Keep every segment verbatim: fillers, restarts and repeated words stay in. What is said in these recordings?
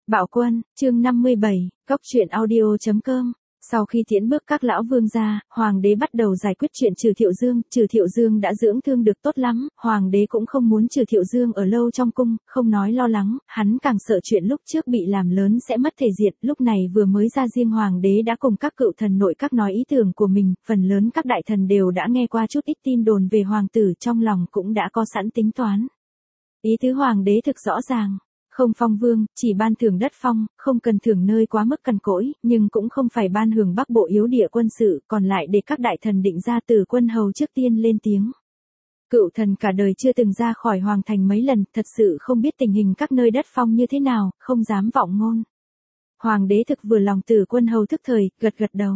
Bạo Quân, chương năm mươi bảy, Cóc truyện audio chấm com. Sau khi tiễn bước các lão vương gia, hoàng đế bắt đầu giải quyết chuyện Trừ Thiệu Dương. Trừ Thiệu Dương đã dưỡng thương được tốt lắm, hoàng đế cũng không muốn Trừ Thiệu Dương ở lâu trong cung, không nói lo lắng, hắn càng sợ chuyện lúc trước bị làm lớn sẽ mất thể diện. Lúc này vừa mới ra riêng hoàng đế đã cùng các cựu thần nội các nói ý tưởng của mình, phần lớn các đại thần đều đã nghe qua chút ít tin đồn về hoàng tử, trong lòng cũng đã có sẵn tính toán. Ý tứ hoàng đế thực rõ ràng. Không phong vương, chỉ ban thưởng đất phong, không cần thưởng nơi quá mức cằn cỗi, nhưng cũng không phải ban hưởng bắc bộ yếu địa quân sự, còn lại để các đại thần định ra từ quân hầu trước tiên lên tiếng. Cựu thần cả đời chưa từng ra khỏi hoàng thành mấy lần, thật sự không biết tình hình các nơi đất phong như thế nào, không dám vọng ngôn. Hoàng đế thực vừa lòng từ quân hầu thức thời, gật gật đầu.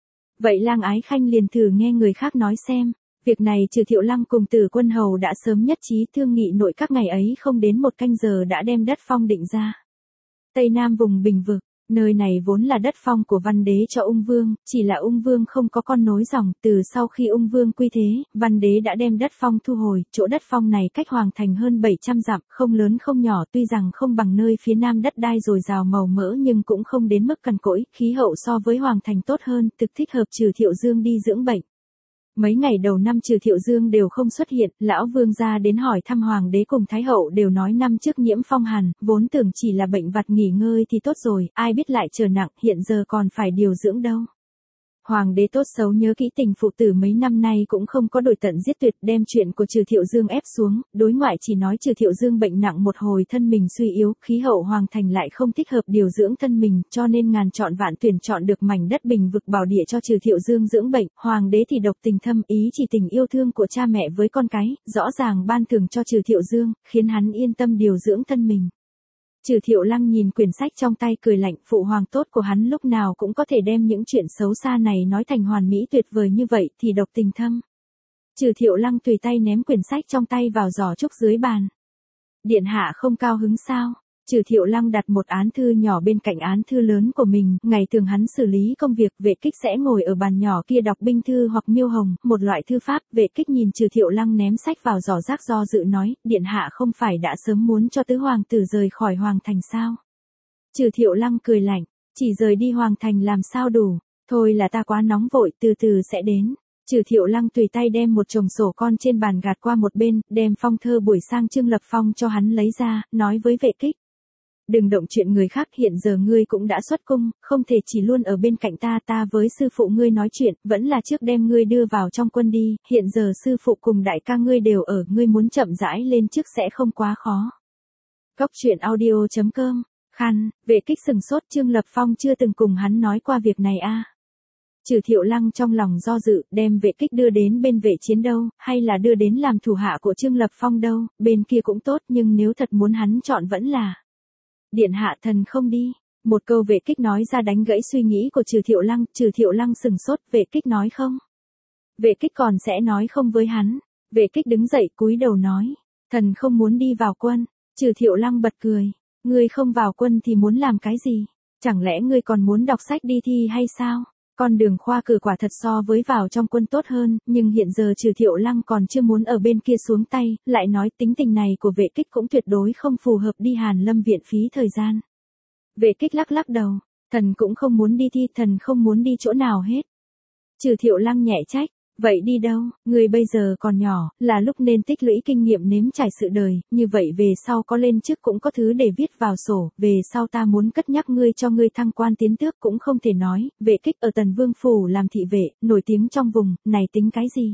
Vậy Lang Ái Khanh liền thử nghe người khác nói xem. Việc này Trừ Thiệu Lăng cùng Từ Quân Hầu đã sớm nhất trí thương nghị nội các, ngày ấy không đến một canh giờ đã đem đất phong định ra. Tây Nam vùng Bình Vực, nơi này vốn là đất phong của Văn Đế cho Ung Vương, chỉ là Ung Vương không có con nối dòng, từ sau khi Ung Vương quy thế, Văn Đế đã đem đất phong thu hồi, chỗ đất phong này cách hoàng thành hơn bảy trăm dặm, không lớn không nhỏ, tuy rằng không bằng nơi phía nam đất đai dồi dào màu mỡ nhưng cũng không đến mức cằn cỗi, khí hậu so với hoàng thành tốt hơn, thực thích hợp Trừ Thiệu Dương đi dưỡng bệnh. Mấy ngày đầu năm Trừ Thiệu Dương đều không xuất hiện, lão vương gia đến hỏi thăm hoàng đế cùng thái hậu đều nói năm trước nhiễm phong hàn, vốn tưởng chỉ là bệnh vặt nghỉ ngơi thì tốt rồi, ai biết lại trở nặng, hiện giờ còn phải điều dưỡng đâu. Hoàng đế tốt xấu nhớ kỹ tình phụ tử mấy năm nay cũng không có đổi tận giết tuyệt, đem chuyện của Trừ Thiệu Dương ép xuống, đối ngoại chỉ nói Trừ Thiệu Dương bệnh nặng một hồi thân mình suy yếu, khí hậu hoàng thành lại không thích hợp điều dưỡng thân mình, cho nên ngàn chọn vạn tuyển chọn được mảnh đất Bình Vực bảo địa cho Trừ Thiệu Dương dưỡng bệnh. Hoàng đế thì độc tình thâm ý chỉ tình yêu thương của cha mẹ với con cái, rõ ràng ban thưởng cho Trừ Thiệu Dương, khiến hắn yên tâm điều dưỡng thân mình. Trừ Thiệu Lăng nhìn quyển sách trong tay cười lạnh, phụ hoàng tốt của hắn lúc nào cũng có thể đem những chuyện xấu xa này nói thành hoàn mỹ tuyệt vời như vậy thì độc tình thâm. Trừ Thiệu Lăng tùy tay ném quyển sách trong tay vào giỏ trúc dưới bàn. Điện hạ không cao hứng sao? Trừ Thiệu Lăng đặt một án thư nhỏ bên cạnh án thư lớn của mình, ngày thường hắn xử lý công việc, Vệ Kích sẽ ngồi ở bàn nhỏ kia đọc binh thư hoặc miêu hồng, một loại thư pháp. Vệ Kích nhìn Trừ Thiệu Lăng ném sách vào giỏ rác do dự nói, điện hạ không phải đã sớm muốn cho tứ hoàng tử rời khỏi hoàng thành sao? Trừ Thiệu Lăng cười lạnh, chỉ rời đi hoàng thành làm sao đủ, thôi là ta quá nóng vội, từ từ sẽ đến. Trừ Thiệu Lăng tùy tay đem một chồng sổ con trên bàn gạt qua một bên, đem phong thơ buổi sang Trương Lập Phong cho hắn lấy ra, nói với Vệ Kích. Đừng động chuyện người khác, hiện giờ ngươi cũng đã xuất cung, không thể chỉ luôn ở bên cạnh ta, ta với sư phụ ngươi nói chuyện, vẫn là trước đem ngươi đưa vào trong quân đi, hiện giờ sư phụ cùng đại ca ngươi đều ở, ngươi muốn chậm rãi lên trước sẽ không quá khó. Cóc truyện audio chấm com, khăn, Vệ Kích sừng sốt, Trương Lập Phong chưa từng cùng hắn nói qua việc này a. À. Trừ Thiệu Lăng trong lòng do dự, đem Vệ Kích đưa đến bên Vệ Chiến đâu, hay là đưa đến làm thủ hạ của Trương Lập Phong đâu, bên kia cũng tốt, nhưng nếu thật muốn hắn chọn vẫn là điện hạ thần không đi. Một câu Vệ Kích nói ra đánh gãy suy nghĩ của Trừ Thiệu Lăng, Trừ Thiệu Lăng sừng sốt, Vệ Kích nói không. Vệ Kích còn sẽ nói không với hắn. Vệ Kích đứng dậy cúi đầu nói, thần không muốn đi vào quân. Trừ Thiệu Lăng bật cười, ngươi không vào quân thì muốn làm cái gì? Chẳng lẽ ngươi còn muốn đọc sách đi thi hay sao? Con đường khoa cử quả thật so với vào trong quân tốt hơn, nhưng hiện giờ Trừ Thiệu Lăng còn chưa muốn ở bên kia xuống tay, lại nói tính tình này của Vệ Kích cũng tuyệt đối không phù hợp đi Hàn Lâm viện phí thời gian. Vệ Kích lắc lắc đầu, thần cũng không muốn đi thi, thần không muốn đi chỗ nào hết. Trừ Thiệu Lăng nhẹ trách, vậy đi đâu, ngươi bây giờ còn nhỏ, là lúc nên tích lũy kinh nghiệm nếm trải sự đời, như vậy về sau có lên chức cũng có thứ để viết vào sổ, về sau ta muốn cất nhắc ngươi cho ngươi thăng quan tiến tước cũng không thể nói. Vệ Kích ở Tần Vương phủ làm thị vệ, nổi tiếng trong vùng, này tính cái gì?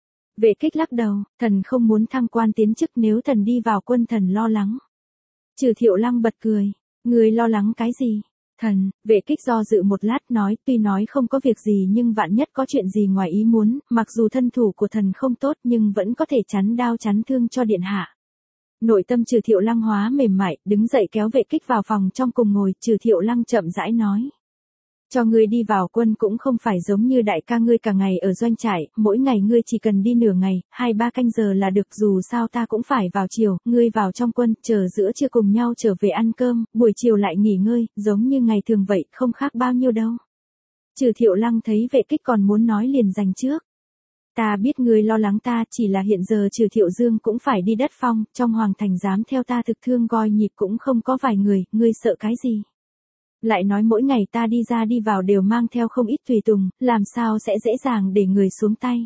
Vệ Kích lắc đầu, thần không muốn thăng quan tiến chức, nếu thần đi vào quân thần lo lắng. Trừ Thiệu Lăng bật cười, ngươi lo lắng cái gì? Thần, Vệ Kích do dự một lát nói, tuy nói không có việc gì nhưng vạn nhất có chuyện gì ngoài ý muốn, mặc dù thân thủ của thần không tốt nhưng vẫn có thể chắn đao chắn thương cho điện hạ. Nội tâm Trừ Thiệu Lăng hóa mềm mại, đứng dậy kéo Vệ Kích vào phòng trong cùng ngồi. Trừ Thiệu Lăng chậm rãi nói, cho ngươi đi vào quân cũng không phải giống như đại ca ngươi cả ngày ở doanh trại, mỗi ngày ngươi chỉ cần đi nửa ngày, hai ba canh giờ là được, dù sao ta cũng phải vào chiều, ngươi vào trong quân, chờ giữa trưa cùng nhau trở về ăn cơm, buổi chiều lại nghỉ ngơi, giống như ngày thường vậy, không khác bao nhiêu đâu. Trừ Thiệu Lăng thấy Vệ Kích còn muốn nói liền giành trước. Ta biết ngươi lo lắng ta, chỉ là hiện giờ Trừ Thiệu Dương cũng phải đi đất phong, trong hoàng thành dám theo ta thực thương goi nhịp cũng không có vài người, ngươi sợ cái gì? Lại nói mỗi ngày ta đi ra đi vào đều mang theo không ít tùy tùng, làm sao sẽ dễ dàng để người xuống tay.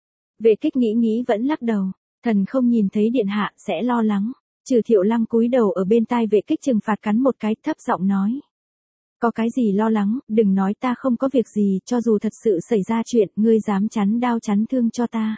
Vệ Kích nghĩ nghĩ vẫn lắc đầu, thần không nhìn thấy điện hạ sẽ lo lắng. Trừ Thiệu Lăng cúi đầu ở bên tai Vệ Kích trừng phạt cắn một cái, thấp giọng nói. Có cái gì lo lắng, đừng nói ta không có việc gì, cho dù thật sự xảy ra chuyện, ngươi dám chắn đau chắn thương cho ta.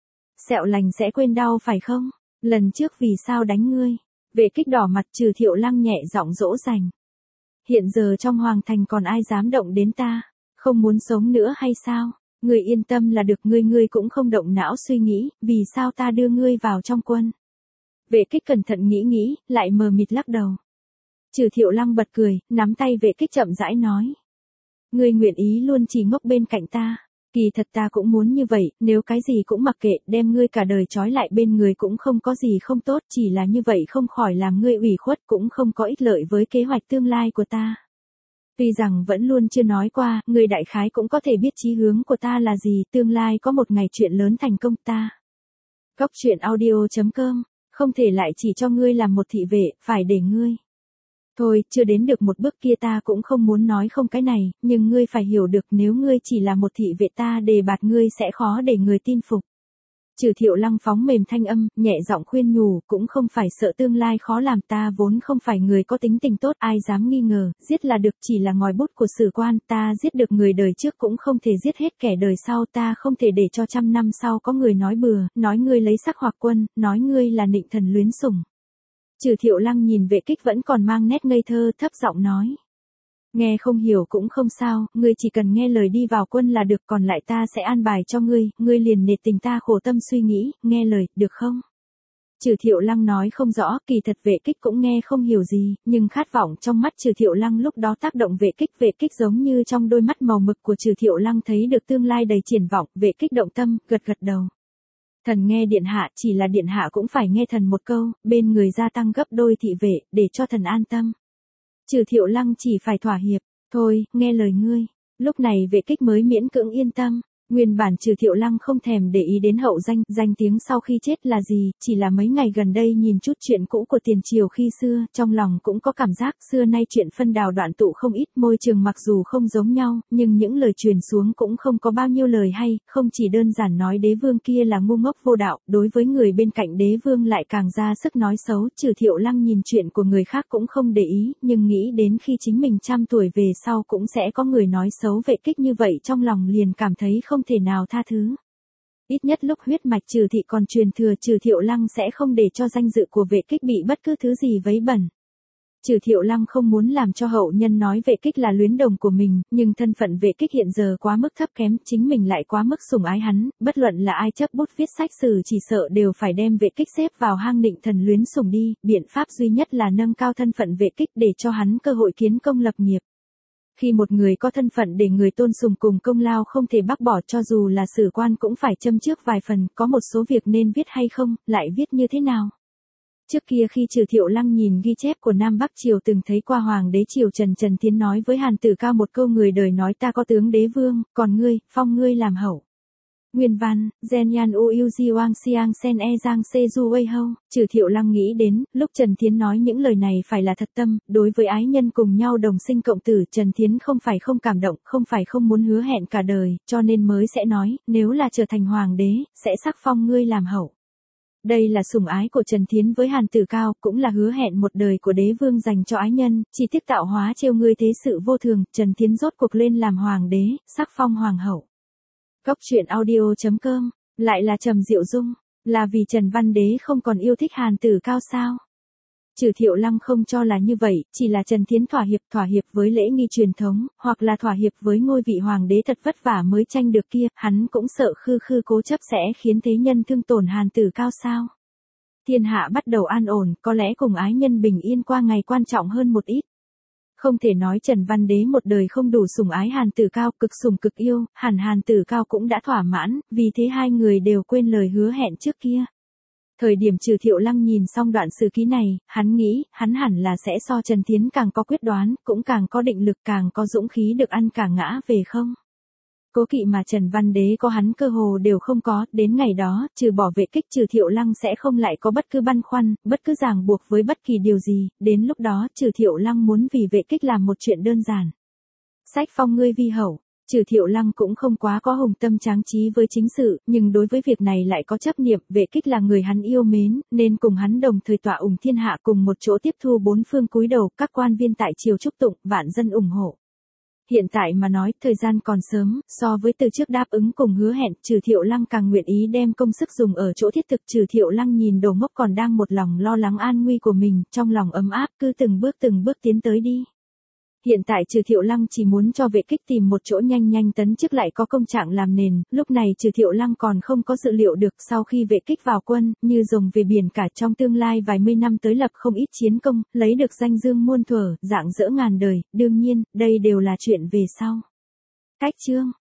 Sẹo lành sẽ quên đau phải không? Lần trước vì sao đánh ngươi? Vệ Kích đỏ mặt, Trừ Thiệu Lăng nhẹ giọng dỗ dành. Hiện giờ trong hoàng thành còn ai dám động đến ta? Không muốn sống nữa hay sao? Ngươi yên tâm là được, ngươi ngươi cũng không động não suy nghĩ, vì sao ta đưa ngươi vào trong quân? Vệ Kích cẩn thận nghĩ nghĩ, lại mờ mịt lắc đầu. Trừ Thiệu Lăng bật cười, nắm tay Vệ Kích chậm rãi nói. Ngươi nguyện ý luôn chỉ ngốc bên cạnh ta. Kỳ thật ta cũng muốn như vậy, nếu cái gì cũng mặc kệ, đem ngươi cả đời trói lại bên người cũng không có gì không tốt, chỉ là như vậy không khỏi làm ngươi ủy khuất, cũng không có ích lợi với kế hoạch tương lai của ta. Tuy rằng vẫn luôn chưa nói qua, ngươi đại khái cũng có thể biết chí hướng của ta là gì, tương lai có một ngày chuyện lớn thành công ta. Cóc truyện audio chấm com, không thể lại chỉ cho ngươi làm một thị vệ, phải để ngươi. Thôi, chưa đến được một bước kia ta cũng không muốn nói không cái này, nhưng ngươi phải hiểu được nếu ngươi chỉ là một thị vệ ta đề bạt ngươi sẽ khó để người tin phục. Trừ Thiệu Lăng phóng mềm thanh âm, nhẹ giọng khuyên nhủ, cũng không phải sợ tương lai khó làm, ta vốn không phải người có tính tình tốt, ai dám nghi ngờ, giết là được, chỉ là ngòi bút của sử quan, ta giết được người đời trước cũng không thể giết hết kẻ đời sau, ta không thể để cho trăm năm sau có người nói bừa, nói ngươi lấy sắc hoặc quân, nói ngươi là nịnh thần luyến sủng. Trừ Thiệu Lăng nhìn Vệ Kích vẫn còn mang nét ngây thơ, thấp giọng nói. Nghe không hiểu cũng không sao, ngươi chỉ cần nghe lời đi vào quân là được, còn lại ta sẽ an bài cho ngươi, ngươi liền nể tình ta khổ tâm suy nghĩ, nghe lời, được không? Trừ Thiệu Lăng nói không rõ, kỳ thật Vệ Kích cũng nghe không hiểu gì, nhưng khát vọng trong mắt Trừ Thiệu Lăng lúc đó tác động Vệ Kích, Vệ Kích giống như trong đôi mắt màu mực của Trừ Thiệu Lăng thấy được tương lai đầy triển vọng, Vệ Kích động tâm, gật gật đầu. Thần nghe điện hạ, chỉ là điện hạ cũng phải nghe thần một câu, bên người gia tăng gấp đôi thị vệ, để cho thần an tâm. Trừ Thiệu Lăng chỉ phải thỏa hiệp, thôi, nghe lời ngươi. Lúc này Vệ Kích mới miễn cưỡng yên tâm. Nguyên bản Trừ Thiệu Lăng không thèm để ý đến hậu danh, danh tiếng sau khi chết là gì, chỉ là mấy ngày gần đây nhìn chút chuyện cũ của tiền triều khi xưa, trong lòng cũng có cảm giác xưa nay chuyện phân đào đoạn tụ không ít, môi trường mặc dù không giống nhau, nhưng những lời truyền xuống cũng không có bao nhiêu lời hay, không chỉ đơn giản nói đế vương kia là ngu ngốc vô đạo, đối với người bên cạnh đế vương lại càng ra sức nói xấu. Trừ Thiệu Lăng nhìn chuyện của người khác cũng không để ý, nhưng nghĩ đến khi chính mình trăm tuổi về sau cũng sẽ có người nói xấu Vệ Kích như vậy, trong lòng liền cảm thấy không thể nào tha thứ. Ít nhất lúc huyết mạch Trừ thị còn truyền thừa, Trừ Thiệu Lăng sẽ không để cho danh dự của Vệ Kích bị bất cứ thứ gì vấy bẩn. Trừ Thiệu Lăng không muốn làm cho hậu nhân nói Vệ Kích là luyến đồng của mình, nhưng thân phận Vệ Kích hiện giờ quá mức thấp kém, chính mình lại quá mức sủng ái hắn, bất luận là ai chấp bút viết sách sử chỉ sợ đều phải đem Vệ Kích xếp vào hang nịnh thần luyến sủng đi, biện pháp duy nhất là nâng cao thân phận Vệ Kích để cho hắn cơ hội kiến công lập nghiệp. Khi một người có thân phận để người tôn sùng cùng công lao không thể bác bỏ, cho dù là sử quan cũng phải châm trước vài phần, có một số việc nên viết hay không, lại viết như thế nào. Trước kia khi Trừ Thiệu Lăng nhìn ghi chép của Nam Bắc Triều từng thấy qua Hoàng đế Triều Trần Trần Tiến nói với Hàn Tử Cao một câu, người đời nói ta có tướng đế vương, còn ngươi, phong ngươi làm hậu. Nguyên văn, Gen Yan U U Ji Wang Xiang Sen E Giang Se Du Wei Hâu. Trừ Thiệu Lăng nghĩ đến, lúc Trần Thiến nói những lời này phải là thật tâm, đối với ái nhân cùng nhau đồng sinh cộng tử, Trần Thiến không phải không cảm động, không phải không muốn hứa hẹn cả đời, cho nên mới sẽ nói, nếu là trở thành hoàng đế, sẽ sắc phong ngươi làm hậu. Đây là sủng ái của Trần Thiến với Hàn Tử Cao, cũng là hứa hẹn một đời của đế vương dành cho ái nhân, chỉ tiếc tạo hóa trêu ngươi thế sự vô thường, Trần Thiến rốt cuộc lên làm hoàng đế, sắc phong hoàng hậu. Cóc truyện audio chấm com, lại là Trầm Diệu Dung, là vì Trần Văn Đế không còn yêu thích Hàn Tử Cao sao? Trừ Thiệu Lăng không cho là như vậy, chỉ là Trần Thiến thỏa hiệp, thỏa hiệp với lễ nghi truyền thống, hoặc là thỏa hiệp với ngôi vị hoàng đế thật vất vả mới tranh được kia, hắn cũng sợ khư khư cố chấp sẽ khiến thế nhân thương tổn Hàn Tử Cao sao? Thiên hạ bắt đầu an ổn, có lẽ cùng ái nhân bình yên qua ngày quan trọng hơn một ít. Không thể nói Trần Văn Đế một đời không đủ sủng ái Hàn Tử Cao, cực sủng cực yêu, hẳn Hàn Tử Cao cũng đã thỏa mãn, vì thế hai người đều quên lời hứa hẹn trước kia. Thời điểm Trừ Thiệu Lăng nhìn xong đoạn sử ký này, hắn nghĩ, hắn hẳn là sẽ so Trần Thiến càng có quyết đoán, cũng càng có định lực, càng có dũng khí được ăn cả ngã về không. Cố kỵ mà Trần Văn Đế có hắn cơ hồ đều không có, đến ngày đó, trừ bỏ Vệ Kích Trừ Thiệu Lăng sẽ không lại có bất cứ băn khoăn, bất cứ ràng buộc với bất kỳ điều gì, đến lúc đó Trừ Thiệu Lăng muốn vì Vệ Kích làm một chuyện đơn giản. Sách phong ngươi vi hậu. Trừ Thiệu Lăng cũng không quá có hùng tâm tráng trí với chính sự, nhưng đối với việc này lại có chấp niệm, Vệ Kích là người hắn yêu mến, nên cùng hắn đồng thời tọa ủng thiên hạ cùng một chỗ tiếp thu bốn phương cúi đầu, các quan viên tại triều chúc tụng, vạn dân ủng hộ. Hiện tại mà nói, thời gian còn sớm, so với từ trước đáp ứng cùng hứa hẹn, Trừ Thiệu Lăng càng nguyện ý đem công sức dùng ở chỗ thiết thực. Trừ Thiệu Lăng nhìn Đồ Ngốc còn đang một lòng lo lắng an nguy của mình, trong lòng ấm áp, cứ từng bước từng bước tiến tới đi. Hiện tại Trừ Thiệu Lăng chỉ muốn cho Vệ Kích tìm một chỗ nhanh nhanh tấn chức lại có công trạng làm nền, lúc này Trừ Thiệu Lăng còn không có dự liệu được sau khi Vệ Kích vào quân, như rồng về biển cả trong tương lai vài mươi năm tới lập không ít chiến công, lấy được danh dương muôn thuở, rạng rỡ ngàn đời, đương nhiên, đây đều là chuyện về sau. Cách chương